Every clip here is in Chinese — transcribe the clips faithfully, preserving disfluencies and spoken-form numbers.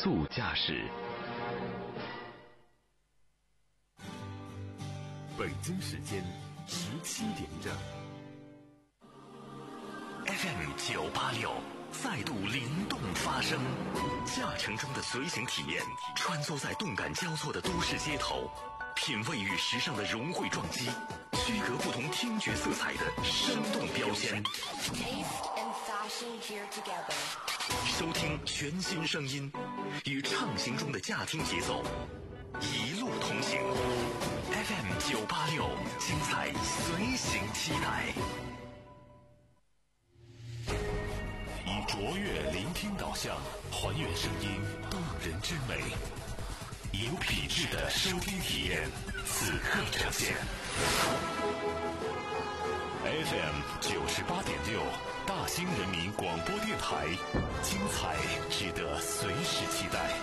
速驾驶。北京时间十七点整。F M 九八六再度灵动发声，驾乘中的随行体验，穿梭在动感交错的都市街头，品味与时尚的融汇撞击，区隔不同听觉色彩的生动标签。收听全新声音，与畅行中的驾听节奏，一路同行。F M 九八六，精彩随行期待。以卓越聆听导向，还原声音动人之美，有品质的收听体验，此刻呈现。F M 九十八点六，大兴人民广播电台，精彩值得随时期待。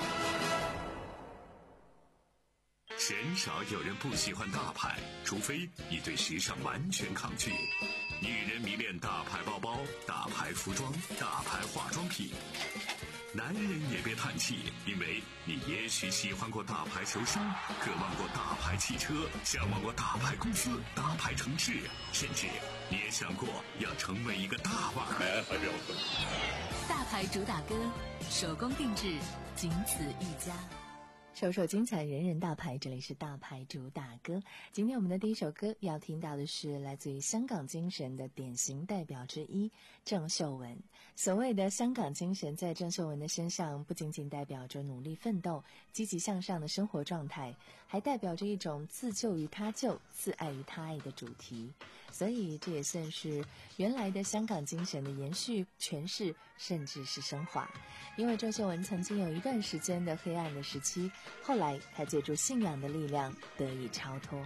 鲜少有人不喜欢大牌，除非你对时尚完全抗拒。女人迷恋大牌包包、大牌服装、大牌化妆品。男人也别叹气，因为你也许喜欢过大牌球衫，渴望过大牌汽车，向往过大牌公司、大牌城市，甚至你也想过要成为一个大腕儿。 大牌主打歌，手工定制，仅此一家。 首首精彩，人人大牌，这里是大牌主打歌。今天我们的第一首歌要听到的是来自于香港精神的典型代表之一郑秀文。所谓的香港精神，在郑秀文的身上不仅仅代表着努力奋斗、积极向上的生活状态，还代表着一种自救于他救、自爱于他爱的主题。所以这也算是原来的香港精神的延续、诠释，甚至是升华。因为郑秀文曾经有一段时间的黑暗的时期，后来他借助信仰的力量得以超脱。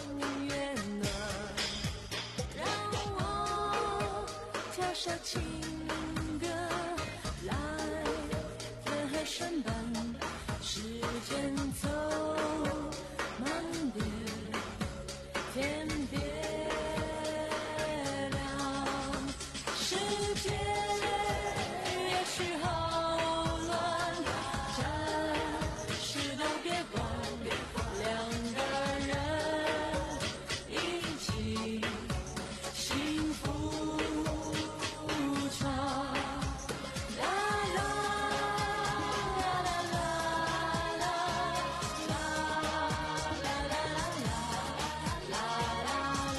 说情歌来天河山坂，时间走慢点，天别亮，世界也许好乱，暂时都别管，两个人一起幸福长。啦啦啦啦啦啦啦啦啦啦啦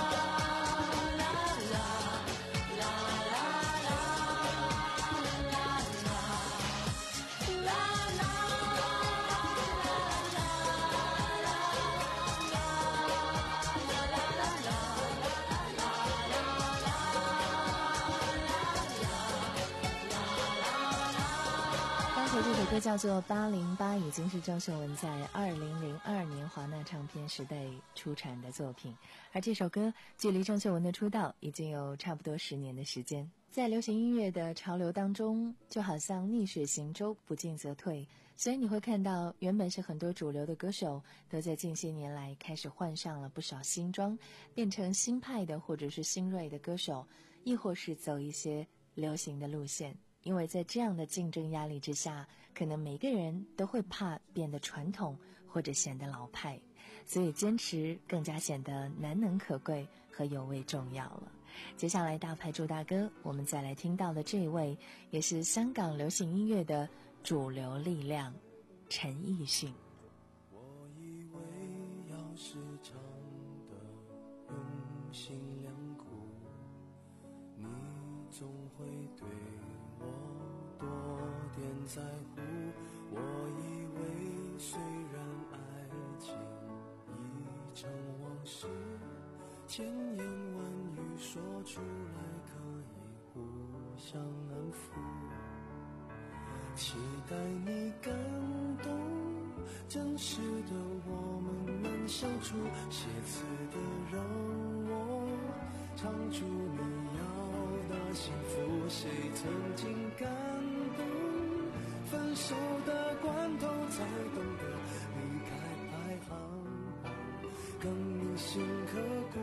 刚才这首歌叫做《八零八》，已经是郑秀文在二零零二年华纳唱片时代出产的作品，而这首歌距离郑秀文的出道已经有差不多十年的时间。在流行音乐的潮流当中，就好像逆水行舟，不进则退，所以你会看到原本是很多主流的歌手都在近些年来开始换上了不少新装，变成新派的或者是新锐的歌手，亦或是走一些流行的路线。因为在这样的竞争压力之下，可能每个人都会怕变得传统或者显得老派，所以坚持更加显得难能可贵和尤为重要了。接下来大牌主打歌，我们再来听到的这一位也是香港流行音乐的主流力量，陈奕迅。 我以为要是唱得用心良苦，你总会对我多点在乎。我以为虽然爱情已成往事，千言万语说出来可以互相安抚，期待你感动，真实的我们能相处，写词的让我唱出你要的幸福。谁曾经感动，分手的关头才懂得离开排行榜更铭心刻骨。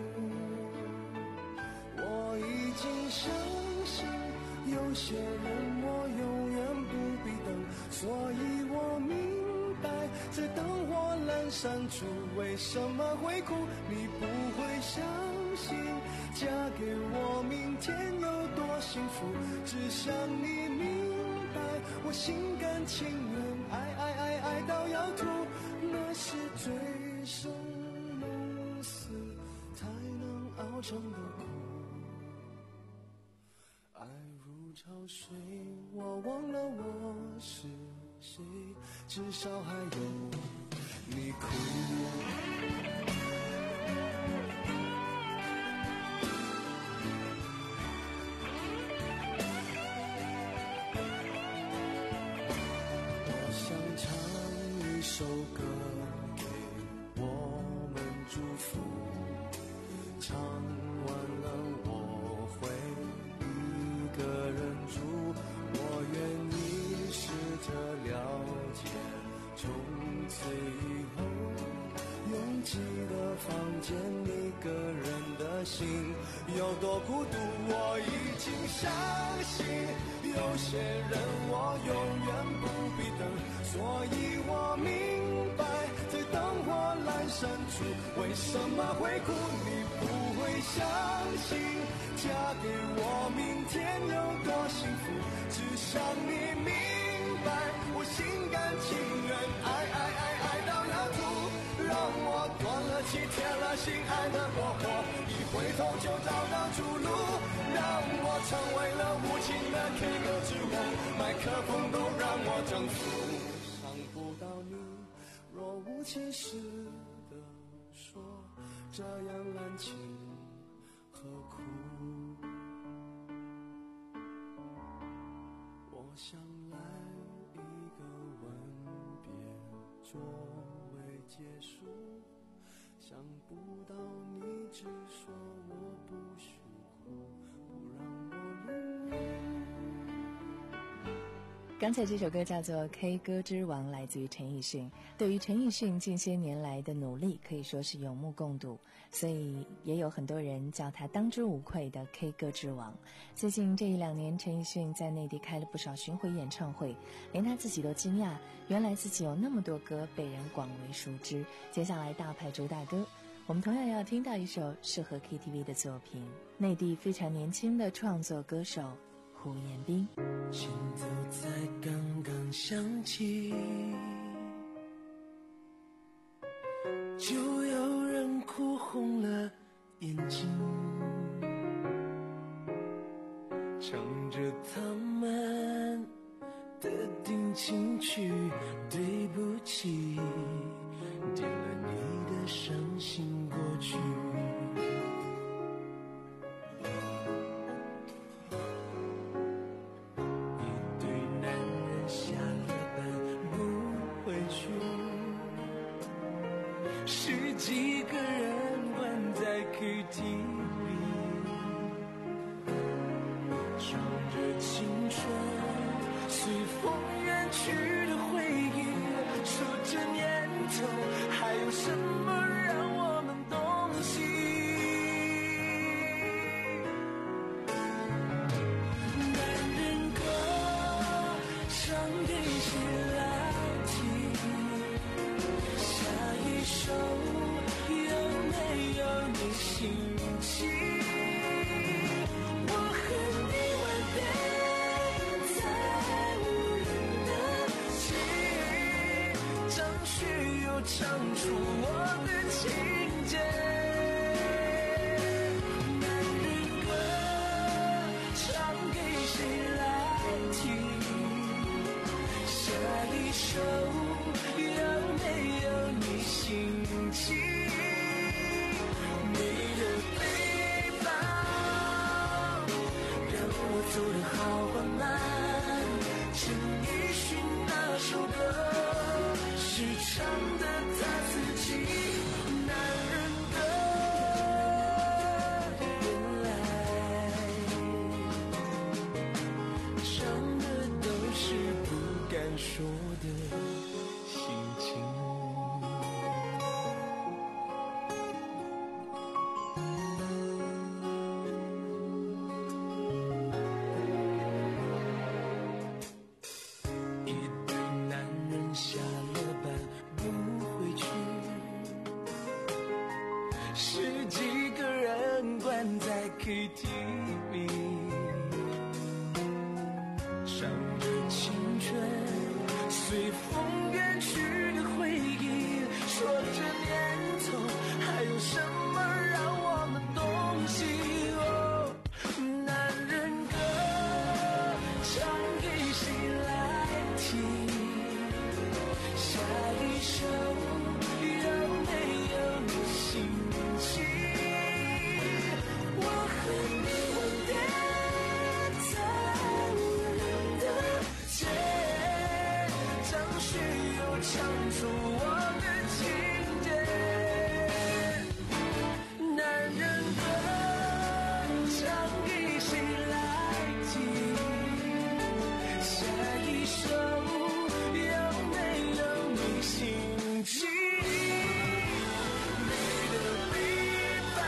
我已经相信有些人我永远不必等，所以我明白在灯火阑珊处为什么会哭。你不会相信嫁给我明天有多幸福，只想你明白我心甘情愿爱爱爱爱到要吐，那是醉生梦死才能熬成的苦。爱如潮水，我忘了我是谁，至少还有你哭。我想唱一首歌给我们祝福，唱完了我会一个人住。我愿意试着了解，从此以后拥挤的房间一个人的心有多孤独。我已经相信有些人我永远不必等，所以我明白在灯火阑珊处为什么会哭。你不会相信嫁给我明天有多幸福，只想你明白我心甘情愿爱爱爱爱到要吐，让我断了气铁了心爱的过火，一回头就找到出路，让我成为了无情的 K 歌之王，麦克风都让我征服。伤不到你，若无其事的说这样滥情何苦。我想来一个吻别作为结束，想不到你只说我不许哭，不让我流泪。 刚才这首歌叫做《K 歌之王》，来自于陈奕迅。对于陈奕迅近些年来的努力，可以说是有目共睹，所以也有很多人叫他当之无愧的 K 歌之王。最近这一两年，陈奕迅在内地开了不少巡回演唱会，连他自己都惊讶，原来自己有那么多歌被人广为熟知。接下来大牌主打歌，我们同样要听到一首适合 K T V 的作品，内地非常年轻的创作歌手胡彦斌。 前奏才刚刚响起，就有人哭红了眼睛，唱着他们的定情曲，对不起，点了你的伤心过去。十几个人关在 K T V， 唱着青春随风远去的回忆，说这年头还有什么让我们动心。男人歌唱给谁来听？下一首有没有你心情？我和你吻别在无人的街，张学友唱出我的情节。男人歌唱给谁来听？下一首有没有你心情？你的背包让我走得好缓慢，陈奕迅那首歌是唱的他自己。男人歌原来唱的都是不敢说的心情。一对男人下了班不回去，十几个人关在 K T V， 唱着青春随风远去的回忆，说这年头还有什么让我们动心。哦，男人歌唱给谁来听？下一首有没有你心情？我和你吻别在无人的街，张学友唱出我的情节。男人歌唱给谁来听？下一首有没有你心情？你的背包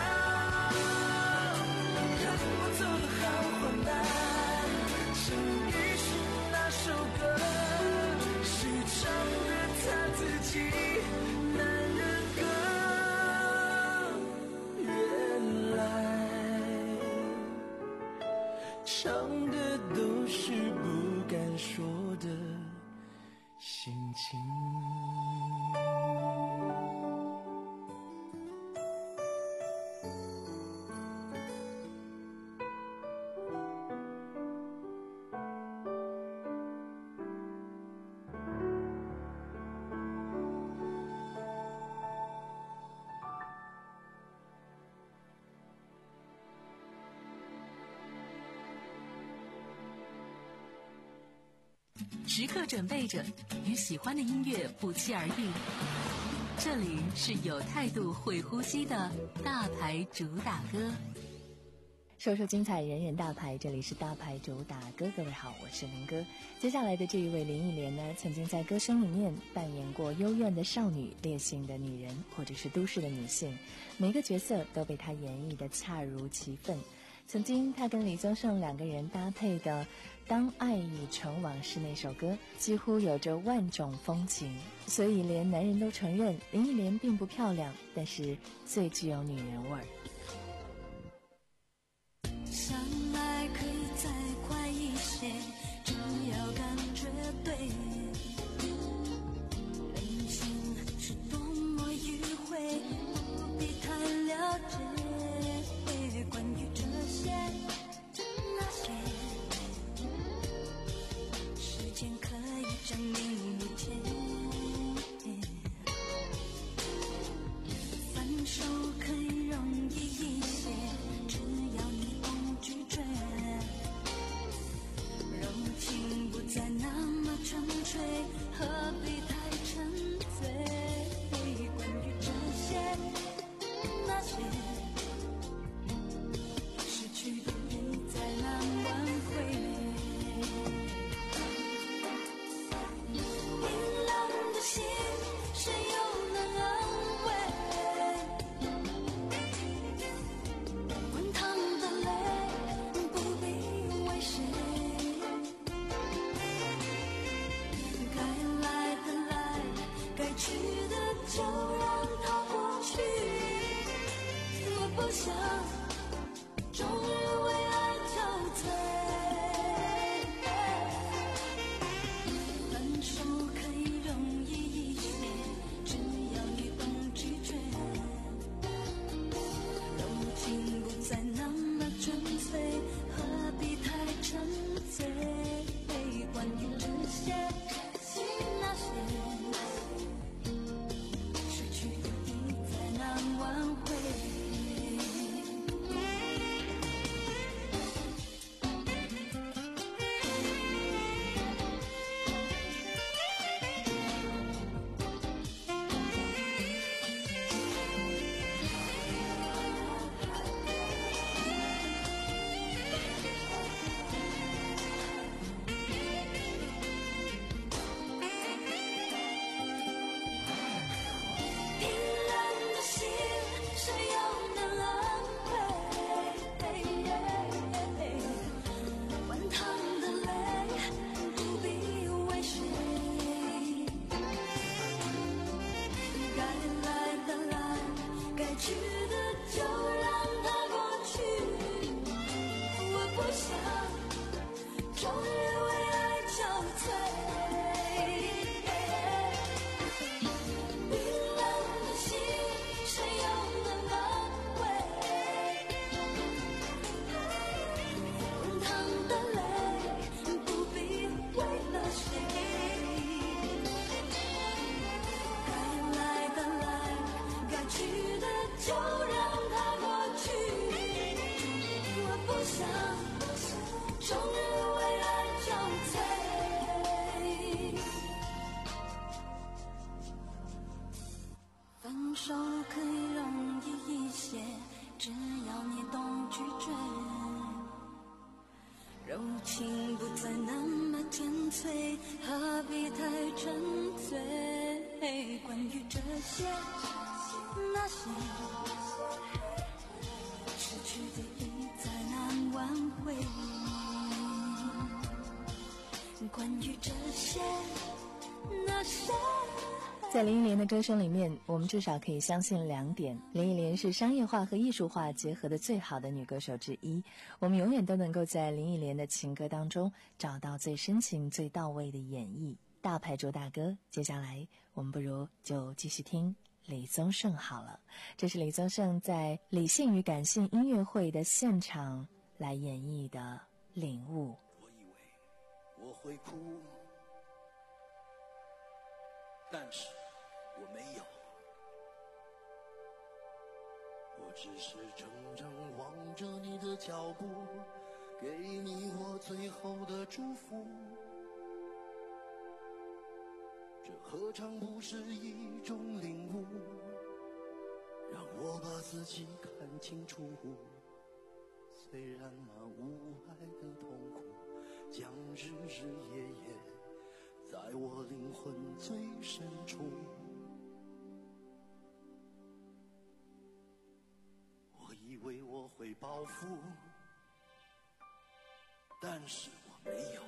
让我走得好缓慢，陈奕迅那首歌是唱的他自己。男人歌原来唱的都是不敢说的心情。 时刻准备着与喜欢的音乐不期而遇。这里是有态度会呼吸的大牌主打歌。 说说精彩，人人大牌，这里是大牌主打歌，各位好，我是林哥。接下来的这一位林忆莲呢，曾经在歌声里面扮演过幽怨的少女、烈性的女人，或者是都市的女性，每个角色都被她演绎得恰如其分。曾经她跟李宗盛两个人搭配的《当爱已成往事》那首歌，几乎有着万种风情，所以连男人都承认林忆莲并不漂亮，但是最具有女人味儿。 相爱可以再快一些，只要感觉对。人情是多么迂回，不必太了解。关于这些那些，时间可以证明一切。分手可以容易一些，只要你懂拒绝。柔情不再那么纯粹，何必太沉醉？关于这些那些，失去的你再难挽回。冰冷的心，谁又能安慰？滚烫的泪，不必为谁。该来的来，该去的就让它过去。我不想终日为爱憔悴。分手可以容易一些，只要你懂拒绝。柔情不再那么纯粹，何必太沉醉？关于这些那些，失去的你再难挽回。冰冷的心，谁又能安慰？滚烫的泪，不必为谁。该来的来，该去的就让它过去。我不想终日为爱憔悴。冰冷的心，谁又能安慰？滚烫的泪，不必为了谁。该来的来，该去的就让它过去。我不想终日为爱憔悴。分手可以容易一些，只要你懂拒绝。柔情不再那么纯粹，何必太沉醉？关于这些那些，失去的已再难挽回。关于这些那些， 在林忆莲的歌声里面，我们至少可以相信两点：林忆莲是商业化和艺术化结合的最好的女歌手之一。我们永远都能够在林忆莲的情歌当中找到最深情、最到位的演绎。大牌主打歌，接下来我们不如就继续听李宗盛好了。这是李宗盛在理性与感性音乐会的现场来演绎的《领悟》。 我以为我会哭，但是我没有，我只是怔怔望着你的脚步，给你我最后的祝福。这何尝不是一种领悟，让我把自己看清楚。 虽然那无爱的痛苦将日日夜夜在我灵魂最深处，我以为我会报复，但是我没有。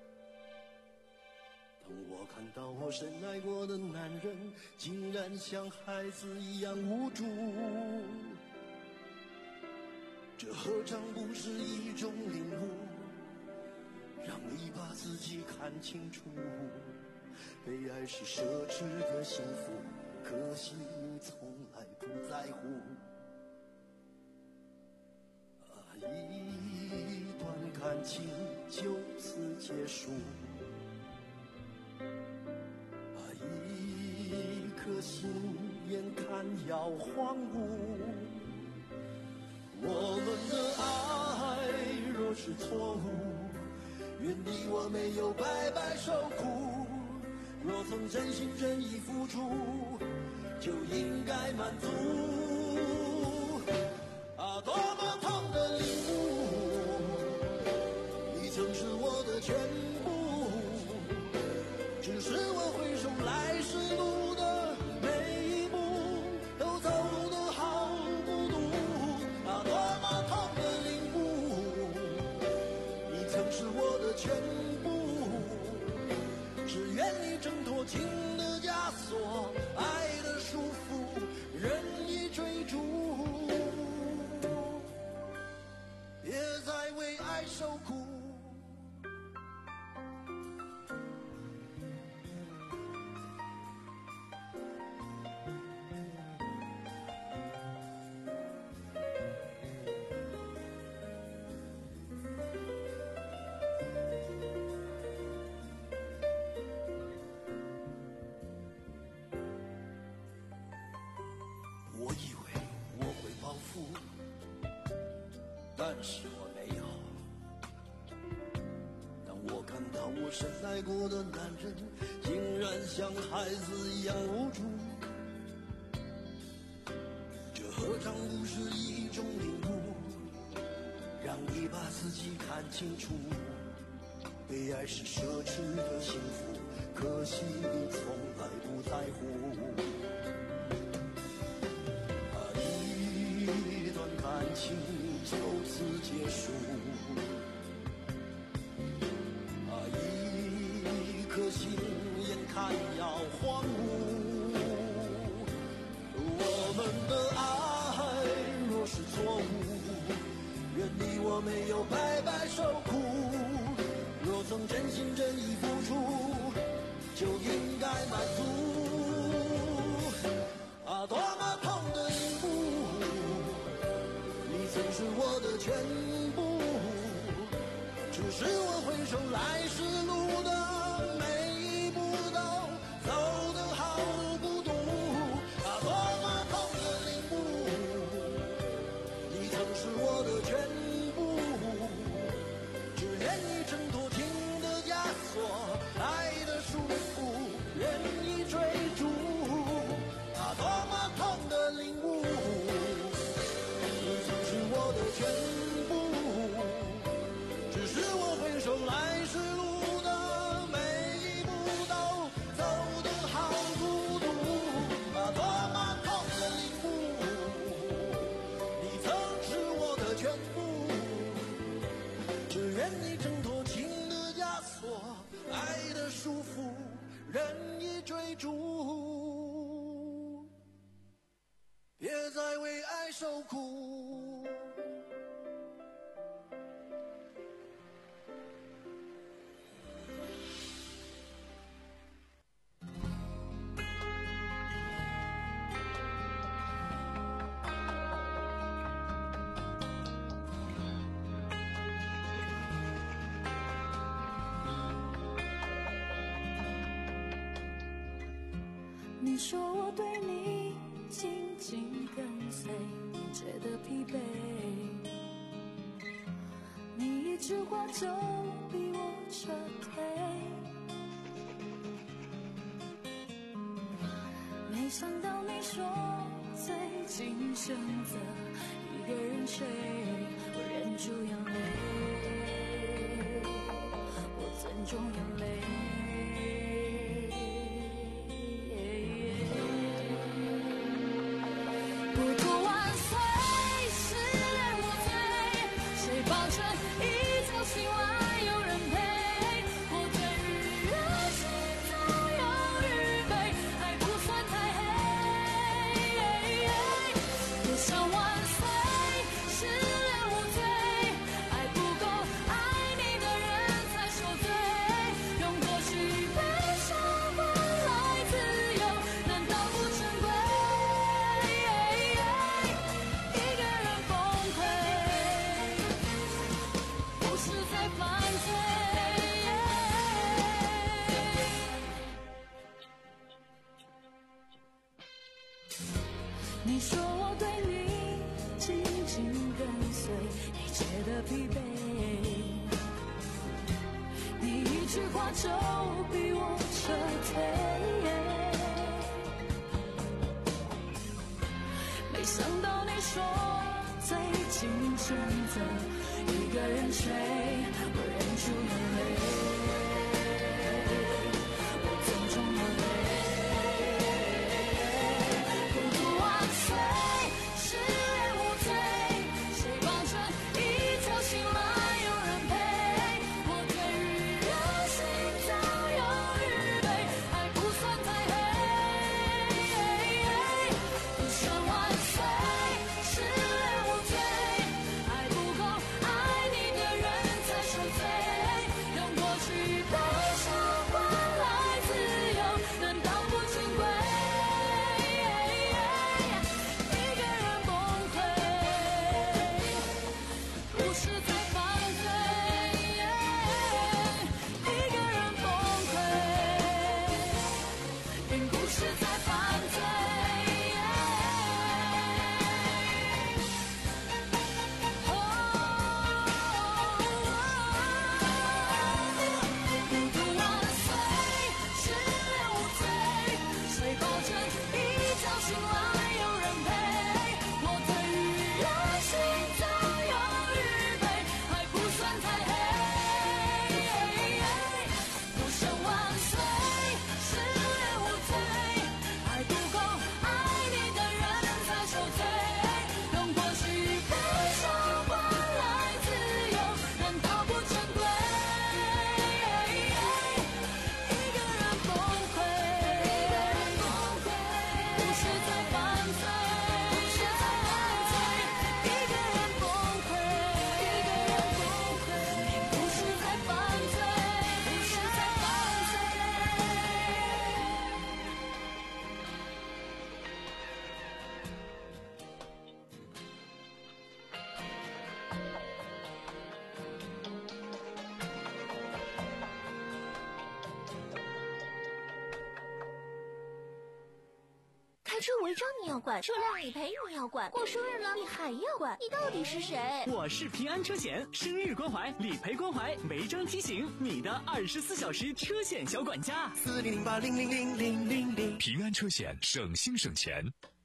当我看到我深爱过的男人竟然像孩子一样无助，这何尝不是一种领悟，让你把自己看清楚。被爱是奢侈的幸福，可惜你从来不在乎。啊，一段感情就此结束，啊，一颗心眼看要荒芜。我们的爱若是错误，愿你我没有白白受苦。若曾真心真意付出，就应该满足。啊，多么痛的领悟，你曾是我的全部，只是我回首来时路的每一步都走得好孤独。啊，多么痛的领悟，你曾是我的全部，只愿你挣脱情的枷锁，爱的束缚，任意追逐，别再为爱受苦。我以为我会报复，但是我没有。当我看到我深爱过的男人竟然像孩子一样无助，这何尝不是一种领悟，让你把自己看清楚。被爱是奢侈的幸福，可惜你从来不在乎。一段感情就此结束，啊，一颗心眼看要荒芜。我们的爱若是错误，愿你我没有白白受苦。若曾真心真意付出，就应该满足。啊，多么痛的领悟，你曾是我的全部，只是我回首来时路的每一步都走得好孤独。啊，多么痛的领悟，你曾是我的全部，只愿你挣脱情的枷锁，爱的束缚，任意追逐。啊，多么痛的领悟，你曾是我的全部，只是我回首来时路的每一步都走得好孤独。啊，多么痛的领悟，你曾是我的全部，只愿你挣脱情的枷锁，爱的束缚，任意追逐，别再为爱受苦。 你说我对你紧紧跟随，你觉得疲惫，你一句话就逼我撤退，没想到你说最近选择一个人睡，我忍住眼泪，我尊重眼泪。不哭万岁，失恋无罪，谁保证一觉醒来有人陪？我对于热情早有预备，还不算太黑。不想万岁，失恋无罪，爱不够爱你的人才受罪，用过去悲伤换来自由，难道不珍贵？一个人崩溃，不是在犯罪。你说我对你紧紧跟随，你觉得疲惫，你一句话就逼我撤退。没想到你说最近选择一个人睡，我忍住眼泪。 开车违章你要管，车辆理赔你要管，过生日了你还要管，你到底是谁？ 我是平安车险，生日关怀、理赔关怀、违章提醒，你的二十四小时车险小管家。 四零零八零零零零零零。 平安车险，省心省钱。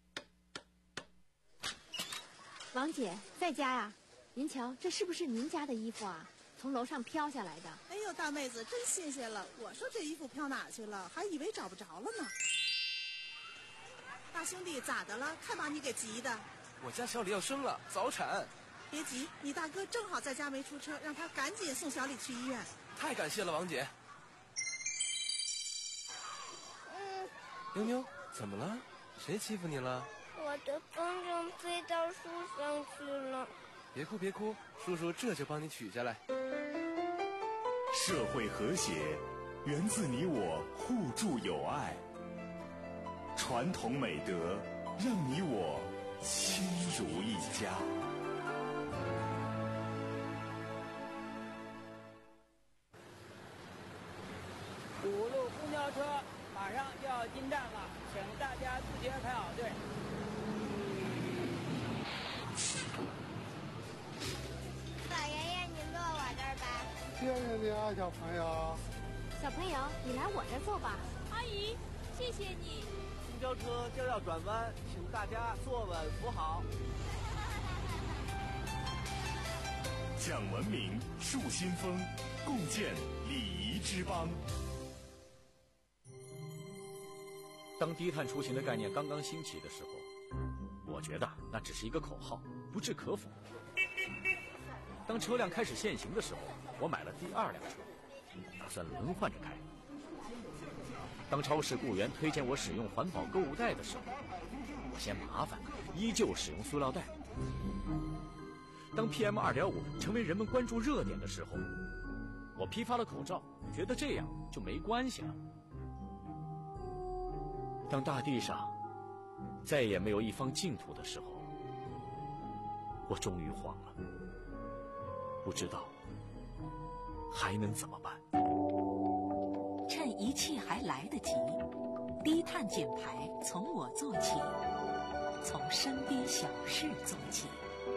王姐在家呀？您瞧，这是不是您家的衣服啊？从楼上飘下来的。 哎呦，大妹子真新鲜了！我说这衣服飘哪去了，还以为找不着了呢。大兄弟，咋的了？看把你给急的。 我家小李要生了，早产。 别急，你大哥正好在家没出车，让他赶紧送小李去医院。 太感谢了，王姐。 嗯， 妞妞，怎么了？谁欺负你了？ 我的风筝飞到树上去了。 别哭别哭，叔叔这就帮你取下来。 社会和谐源自你我互助友爱，传统美德让你我亲如一家。 五路公交车马上就要进站了，请大家自觉排好队。 老爷爷，您坐我这儿吧。 谢谢你啊，小朋友。 小朋友，你来我这儿坐吧。 阿姨，谢谢你。 公交车就要转弯，请大家坐稳扶好。 讲文明，树新风，共建礼仪之邦。 当低碳出行的概念刚刚兴起的时候，我觉得那只是一个口号，不置可否。当车辆开始限行的时候，我买了第二辆车，打算轮换着开。当超市雇员推荐我使用环保购物袋的时候，我嫌麻烦，依旧使用塑料袋。当 P M 二点五 成为人们关注热点的时候，我批发了口罩，觉得这样就没关系了。当大地上再也没有一方净土的时候，我终于慌了，不知道还能怎么办。 趁一切还来得及，低碳减排从我做起，从身边小事做起。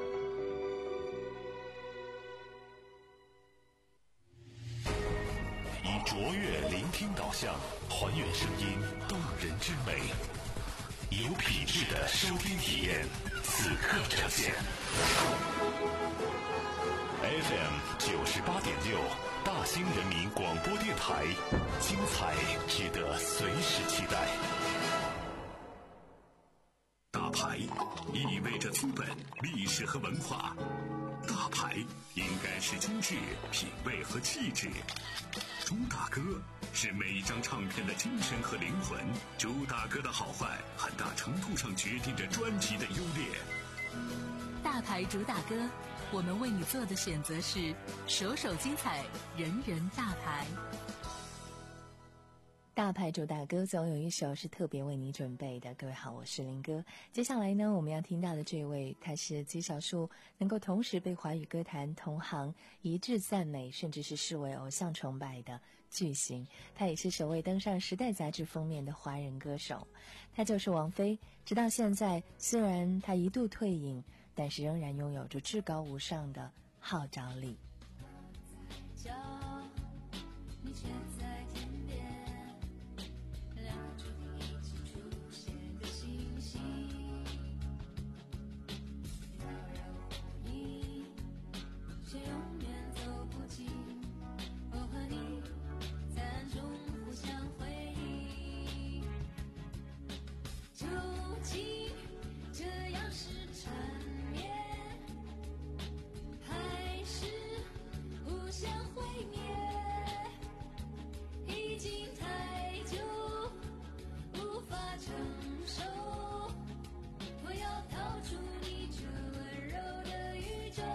以卓越聆听导向，还原声音动人之美，有品质的收听体验，此刻呈现。F M 九十八点六，大兴人民广播电台，精彩值得随时期待。大牌意味着资本、历史和文化，大牌应该是精致、品味和气质。朱大哥是每张唱片的精神和灵魂，朱大哥的好坏很大程度上决定着专辑的优劣。 大牌朱大哥，我们为你做的选择是首首精彩，人人大牌。 大牌主大哥总有一首是特别为你准备的。各位好，我是林哥。接下来呢，我们要听到的这位，他是极少数能够同时被华语歌坛同行一致赞美，甚至是视为偶像崇拜的巨星。他也是首位登上《时代》杂志封面的华人歌手，他就是王菲。直到现在，虽然他一度退隐，但是仍然拥有着至高无上的号召力。 你却在天边亮出一起出现的星星，遥遥无垠，却永远走不近。我和你在暗中互相回忆，究竟这样是缠绵，还是互相毁灭？已经太久无法承受，我要逃出你这温柔的宇宙。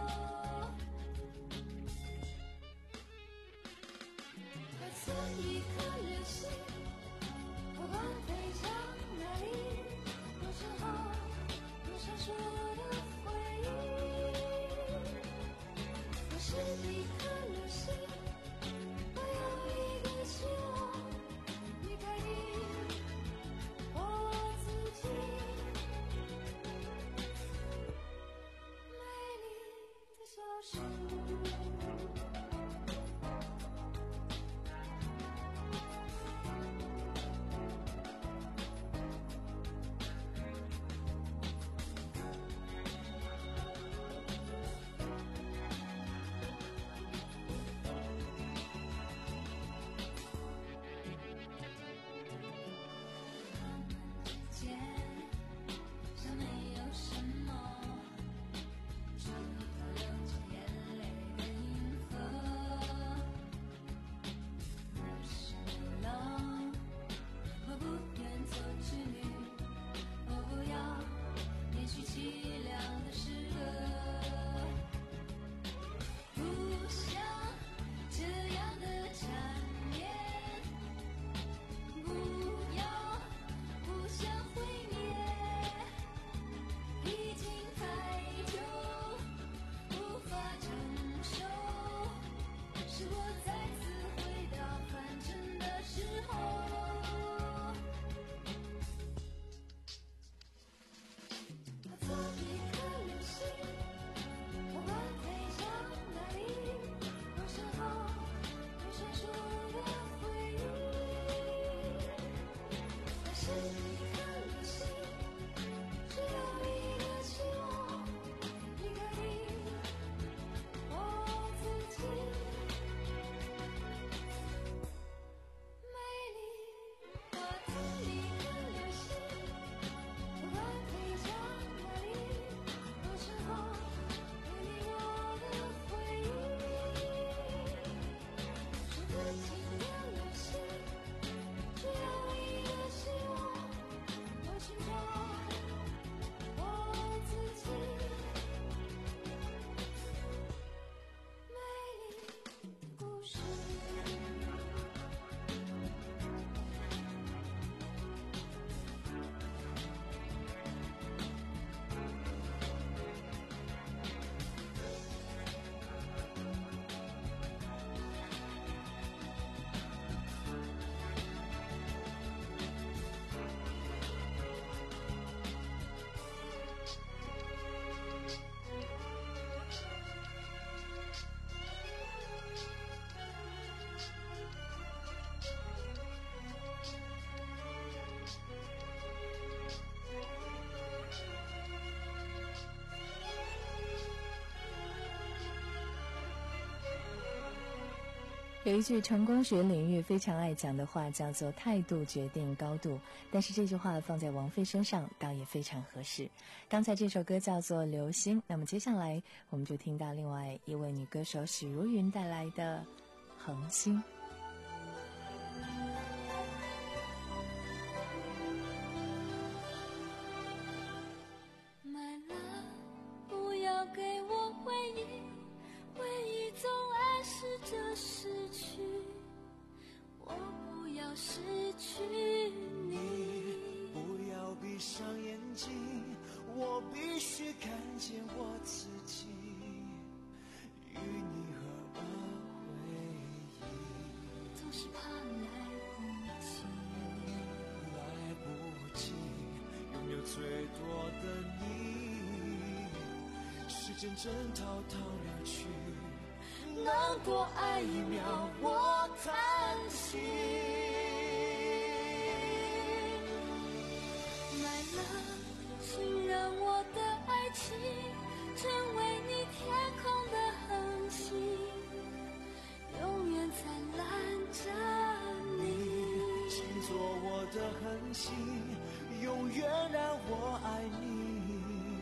快送一颗流星，不管飞向哪里，多深厚多闪烁的回忆。我是一颗流星，我有一个希望，离开你，我自己，美丽的消失。 有一句成功学领域非常爱讲的话，叫做态度决定高度，但是这句话放在王菲身上倒也非常合适。刚才这首歌叫做流星，那么接下来我们就听到另外一位女歌手许茹芸带来的恒星。 My love， 不要给我回忆，回忆总暗示着失去，我不要失去你。 不要闭上眼睛，我必须看见我自己，与你合而为一。 总是怕来不及， 来不及拥有最多的你，时间正滔滔流去，能多爱一秒我叹息。 My love， 请让我的爱情成为你天空的恒星，永远灿烂着你。 请做我的恒星，永远让我爱你，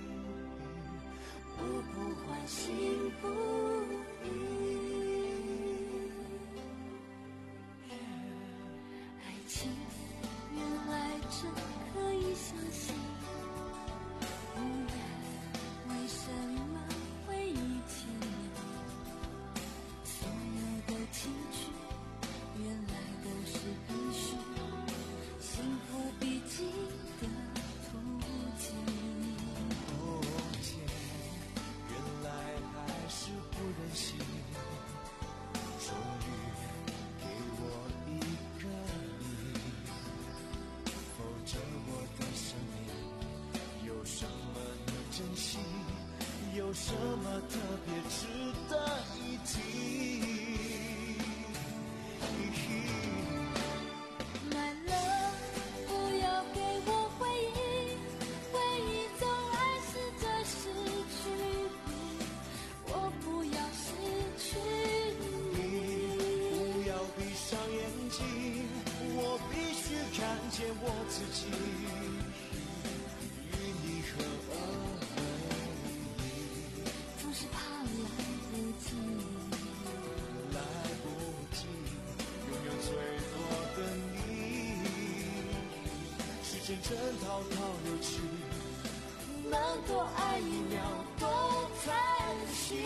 步步欢欣不已。爱情原来真可以相信，无论为什么会遇见你，所有的情绪原来都是必须，幸福必经的途径。 哦天，原来还是不忍心，终于给我一个你，否则我的生命有什么能珍惜，有什么特别值得一提。 My love， 不要给我回忆，回忆总暗示着失去你，我不要失去你。 不要闭上眼睛，我必须看见我自己，与你合而为一。 总是怕来不及， 来不及拥有最多的你，时间正滔滔流去，能多爱一秒多叹息。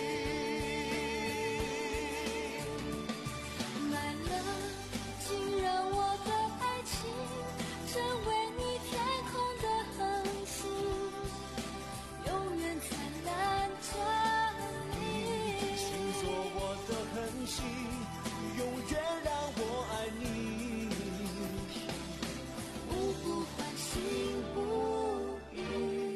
My love， 请让我的爱情成为你天空的恒星，永远灿烂着你。 请做我的恒星，永远让我爱你， 步步欢欣不已。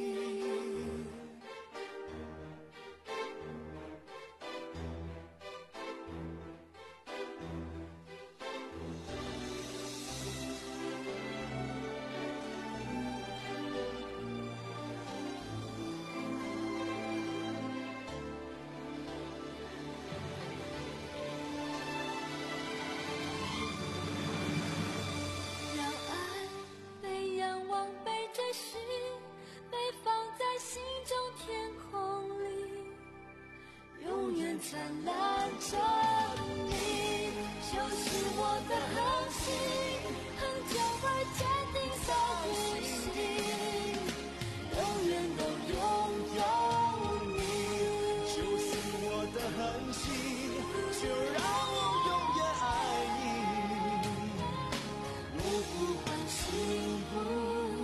让爱被仰望，被追寻，被放在心中天空里，永远灿烂着你。就是我的恒星，恒久而坚定的呼吸，永远都拥有你。 就是我的恒星，就让我永远爱你， 步步欢欣不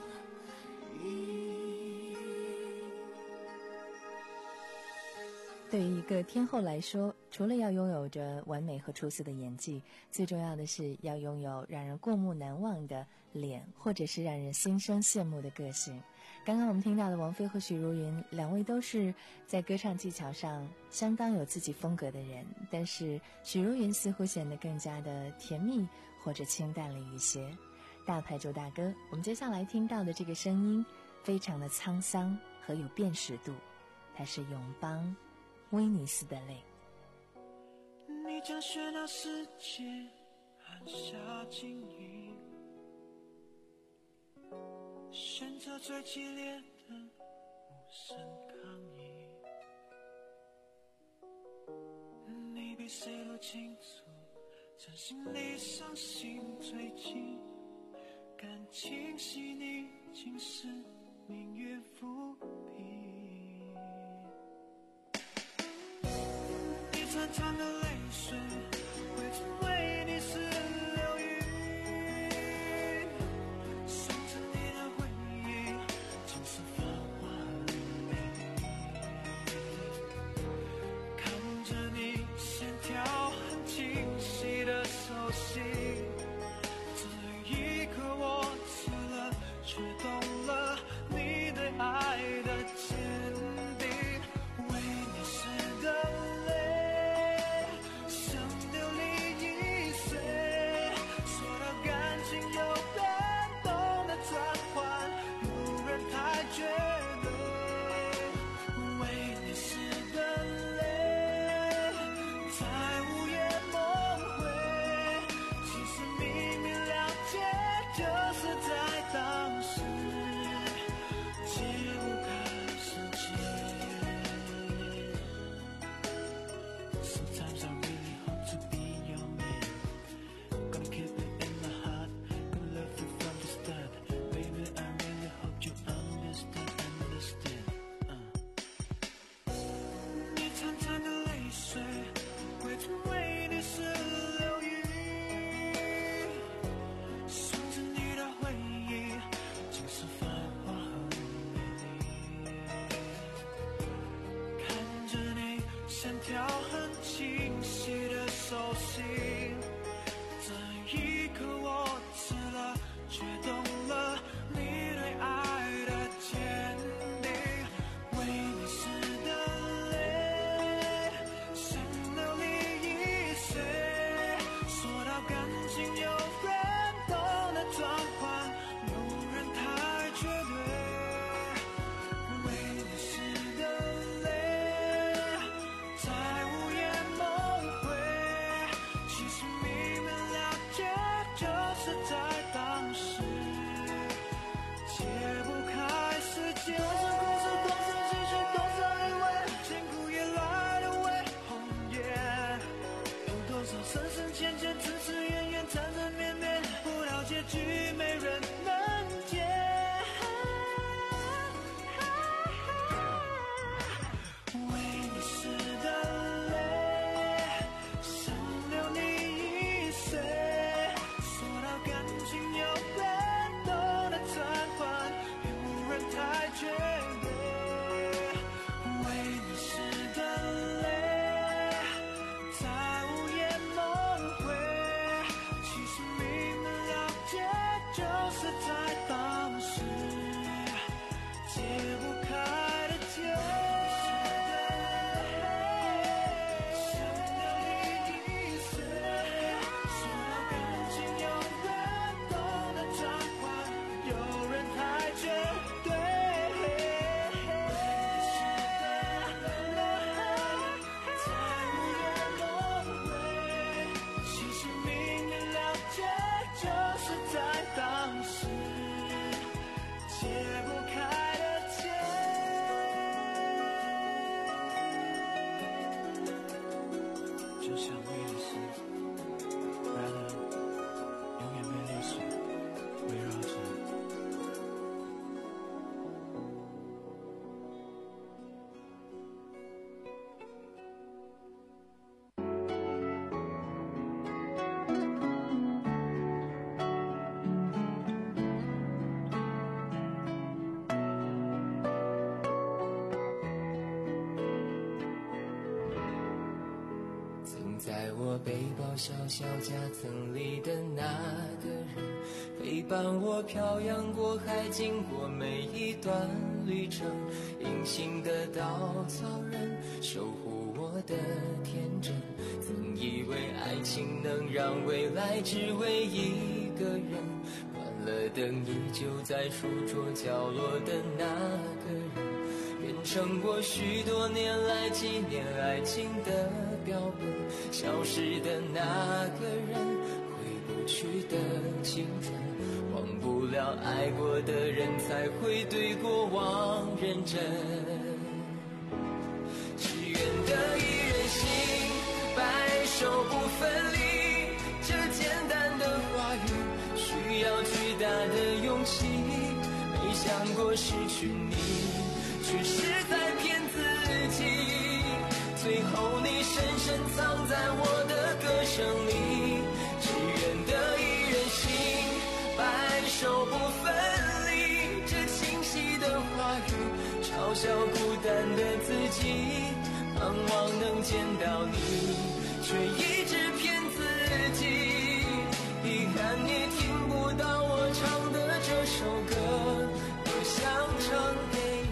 对于一个天后来说，除了要拥有着完美和出色的演技，最重要的是要拥有让人过目难忘的脸，或者是让人心生羡慕的个性。刚刚我们听到的王菲和许茹芸，两位都是在歌唱技巧上相当有自己风格的人，但是许茹芸似乎显得更加的甜蜜或者清淡了一些。大牌主大哥，我们接下来听到的这个声音非常的沧桑和有辨识度，它是永邦威尼斯的泪。 你你将喧闹世界按下静音，选择最激烈的无声抗议。你比谁都清楚，真心里伤心最近，感情细腻竟是命运伏笔。一串串的泪水会成为你是流云，顺着你的回忆竟是繁华的美丽。看着你线条很清晰的手心，这一刻我吃了却懂了你对爱的坚定。为你湿的泪像流离易碎，说到感情有变动的转换，有人太绝对。为你湿的泪在午夜梦回，其实明明了解，就是在当时解不开世界。Sometimes I really hope to be your man, gonna keep it in my heart, gonna love you from the start. Baby, I really hope you understand, understand. 你潺潺的泪水会成为你是流云，顺着你的回忆竟是繁华和美丽。看着你线条很清晰的手心，这一刻我吃了却懂了你对爱的坚定。为你湿的泪像流离易碎，说到感情有变动的转换，有人太绝对。为你湿的泪在午夜梦回，其实明明了解，就是在当时解不开世界。多少故事，多少情绪，多少人为，千古以来的为红颜，有多少深深浅浅，呲呲怨怨，缠缠绵绵，不到结局没人能解。为你湿的泪像流离易碎，说到感情有变动的转换，有人太绝对。为你湿的泪在午夜梦回，其实明明了解，就是在当时解不开的结。像流离易碎，说到感情有变动的转换，有人太绝对。在午夜梦回，其实明明了解，就是在当时解不开的结。就像为你湿，然而永远被泪水围绕着。 曾在我背包小小夹层里的那个人，陪伴我漂洋过海，经过每一段旅程。隐形的稻草人，守护我的天真。曾以为爱情能让未来只为一个人，关了灯依旧在书桌角落的那个人，变成我许多年来纪念爱情的标本，消失的那个人，回不去的青春，忘不了爱过的人，才会对过往认真。只愿得一人心，白首不分离，这简单的话语需要巨大的勇气，没想过失去你，却是在骗自己，最后你深深藏在我的歌声里。只愿得一人心，白首不分离，这清晰的话语嘲笑孤单的自己，盼望能见到你，却一直骗自己。遗憾你听不到我唱的这首歌，我想唱给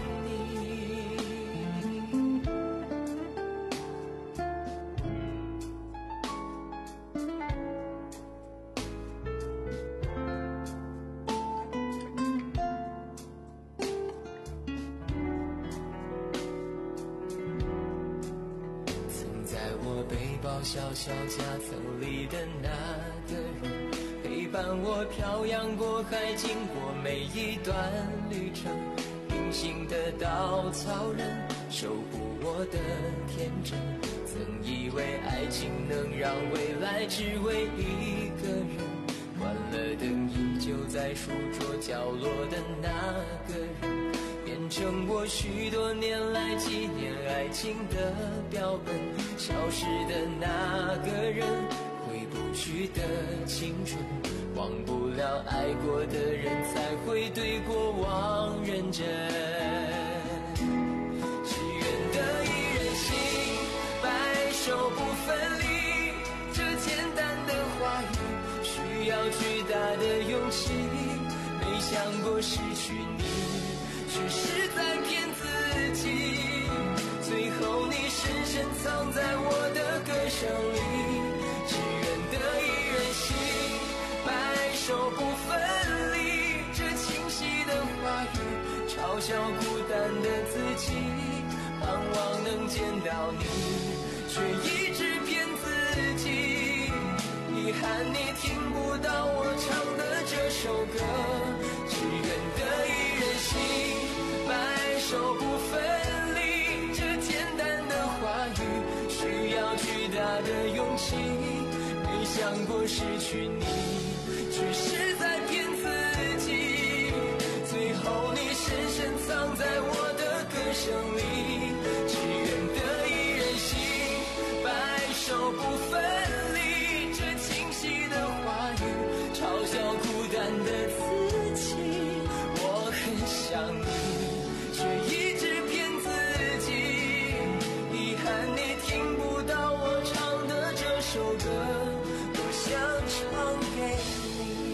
小小夹层里的那个人，陪伴我漂洋过海，经过每一段旅程，隐形的稻草人，守护我的天真。曾以为爱情能让未来只为一个人，关了灯依旧在书桌角落的那个人，变成我许多年来纪念爱情的标本。消失的那个人，回不去的青春，忘不了爱过的人，才会对过往认真。只愿得一人心，白首不分离，这简单的话语需要巨大的勇气，没想过失去你，却是在骗自己，最后你深深藏在我的歌声里。只愿得一人心，白首不分离，这清晰的话语嘲笑孤单的自己，盼望能见到你，却一直骗自己。遗憾你听不到我唱的这首歌，只愿得一人心，白首不分离，这简单的话语需要巨大的勇气，没想过失去你，却是在骗自己，最后你深深藏在我的歌声里。只愿得一人心，白首不分离，这清晰的话语嘲笑孤单的自己。我很想你，却一直骗自己，遗憾你听不到我唱的这首歌，我想唱给你。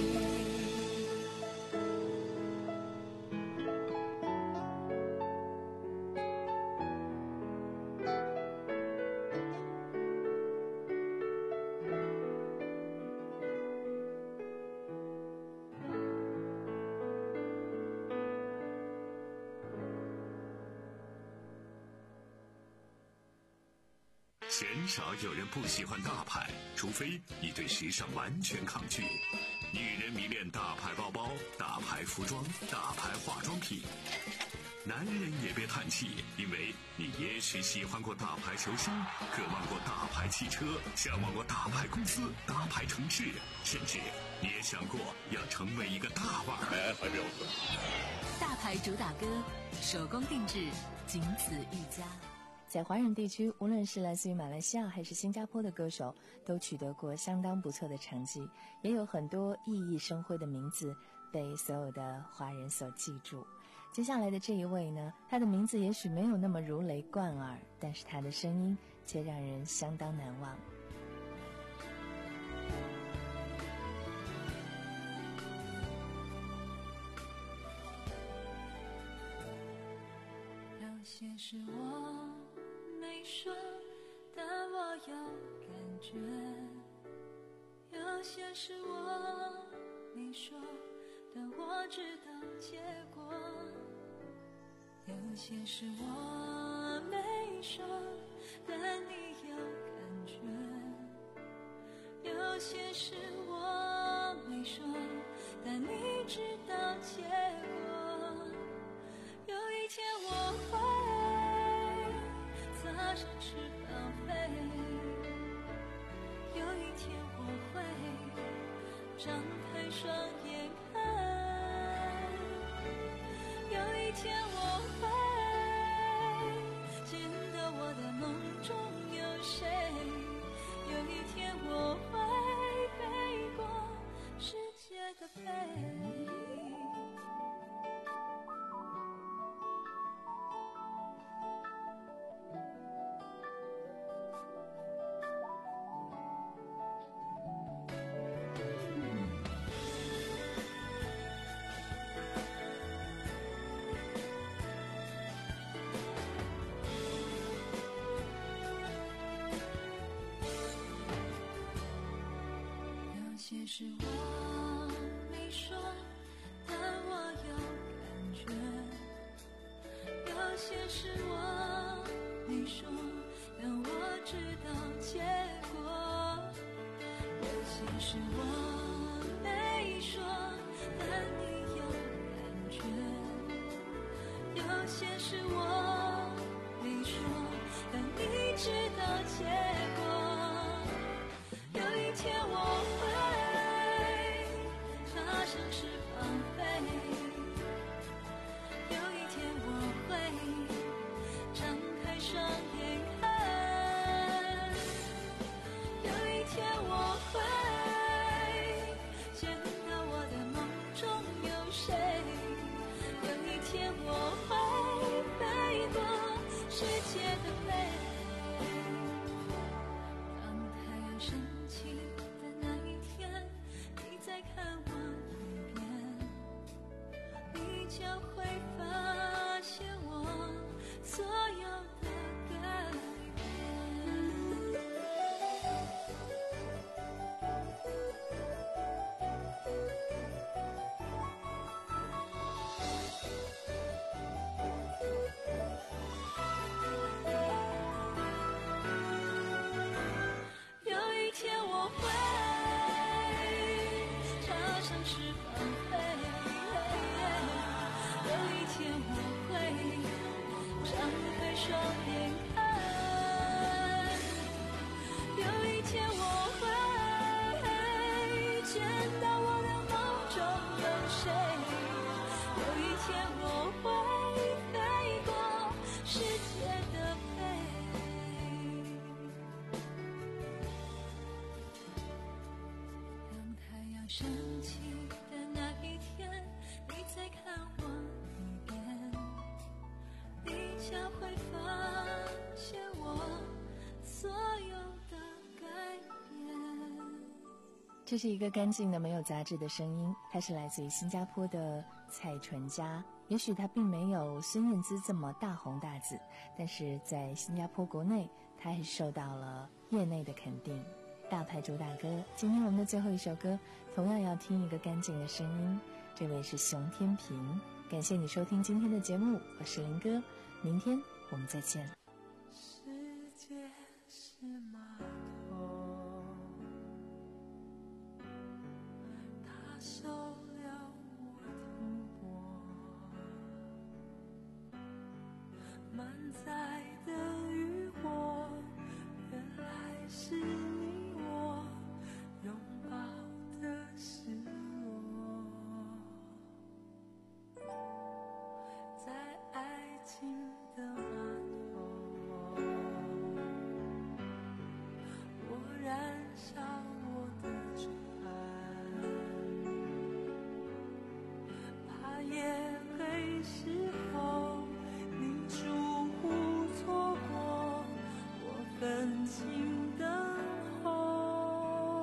鲜少有人不喜欢大牌，除非你对时尚完全抗拒。女人迷恋大牌包包、大牌服装、大牌化妆品。男人也别叹气，因为你也许喜欢过大牌球星，渴望过大牌汽车，向往过大牌公司、大牌城市，甚至你也想过要成为一个大腕儿。哎，还没有喝。 大牌主打歌，手工定制，仅此一家。 在华人地区，无论是来自于马来西亚还是新加坡的歌手，都取得过相当不错的成绩，也有很多熠熠生辉的名字被所有的华人所记住。接下来的这一位呢，他的名字也许没有那么如雷贯耳，但是他的声音却让人相当难忘。 有些事我没说，但我有感觉；有些事我没说，但我知道结果；有些事我没说，但你有感有些事我没说，但你知道结果。有一天我会踏上翅膀飞，有一天我会张开双眼看，有一天我会见到我的梦中有谁，有一天我会飞过世界的飞。有些事我没说，但我有感觉。有些事我没说，但我知道结果。有些事我没说，但你有感觉。有些事我没说，但你知道结果。有一天我会踏上翅膀飞，有一天我会张开双眼看，有一天我会见到我的梦中有谁，有一天我会飞过世界的飞。当太阳升起的那一天，你再看我一遍，你将会发现我所有的改变。有一天我会踏上翅膀飞，有一天我会张开双眼看，有一天我会见到我的梦中有谁，有一天我会飞过世界的飞。当太阳升起的那一天，你再看我一遍，你将会发现我所有的改变。 这是一个干净的没有杂质的声音，它是来自于新加坡的蔡淳佳。也许它并没有孙燕姿这么大红大紫，但是在新加坡国内，它还是受到了业内的肯定。大牌主打歌，今天我们的最后一首歌同样要听一个干净的声音，这位是熊天平。感谢你收听今天的节目，我是林哥，明天我们再见。 世界是码头，它收了我停泊，满载的渔火，原来是你我拥抱的是我，在爱情的码头，我燃烧我的船，怕夜黑时候你疏忽错过，我分清灯后，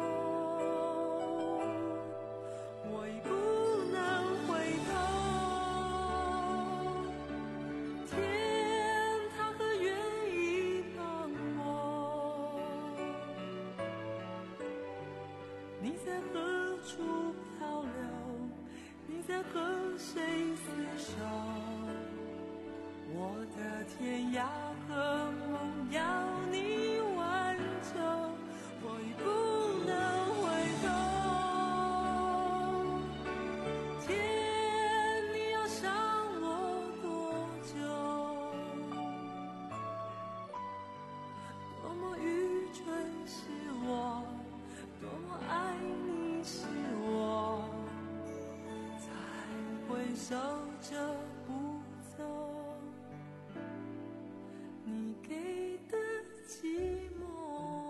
我已不能回头。天它可愿意帮我？你在何处漂流？你在和谁厮守？我的天涯和梦要你挽救，我已不能回守着不走，你给的寂寞。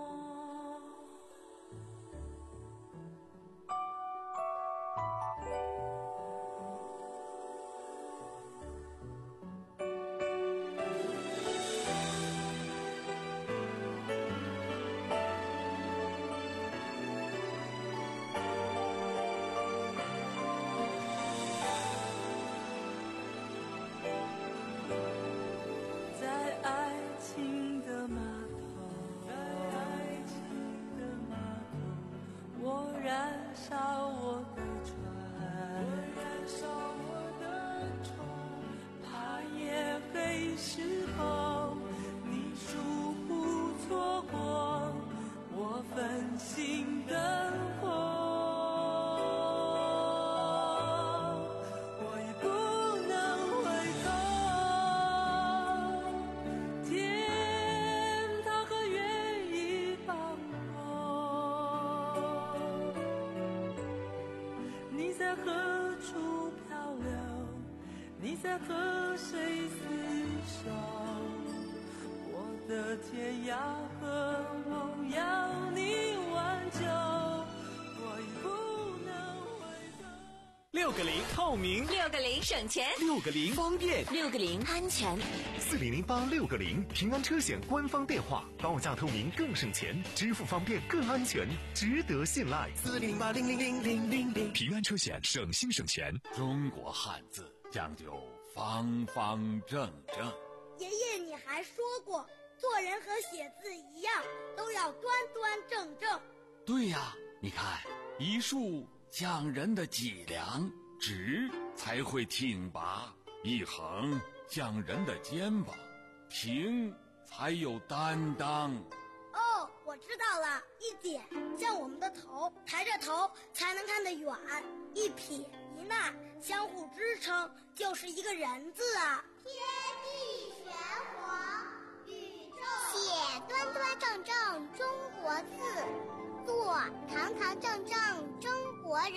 在和谁厮守？我的天涯和梦要你挽救，我已不能回头。 六个零透明， 六个零省钱， 六个零方便， 六个零安全。 四零零八六个零平安车险官方电话，报价透明更省钱，支付方便更安全，值得信赖。 四零零八零零零零零零平安车险，省心省钱。 中国汉字讲究方方正正。 爷爷，你还说过，做人和写字一样，都要端端正正。 对呀，你看，一竖讲人的脊梁，直才会挺拔；一横讲人的肩膀，平才有担当。 哦，我知道了，一点像我们的头，抬着头才能看得远；一撇一捺相互支撑，就是一个人字啊。 天地玄黄，宇宙写端端正正中国字，做堂堂正正中国人。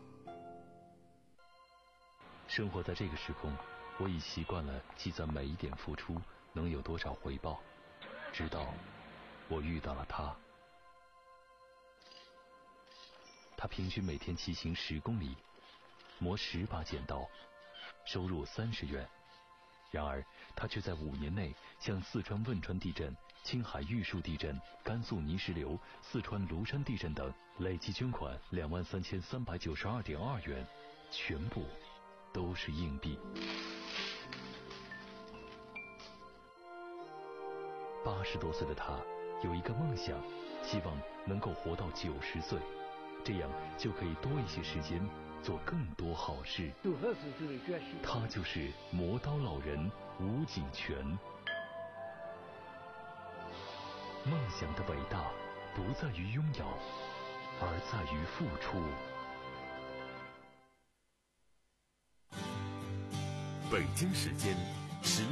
生活在这个时空，我已习惯了计算每一点付出能有多少回报，直到我遇到了他。他平均每天骑行十公里，磨十把剪刀，收入三十元。然而他却在五年内向四川汶川地震、青海玉树地震、甘肃泥石流、四川庐山地震等累计捐款两万三千三百九十二点二元，全部都是硬币。八十多岁的他有一个梦想，希望能够活到九十岁，这样就可以多一些时间做更多好事。他就是磨刀老人吴景全。梦想的伟大不在于拥有，而在于付出。 北京时间十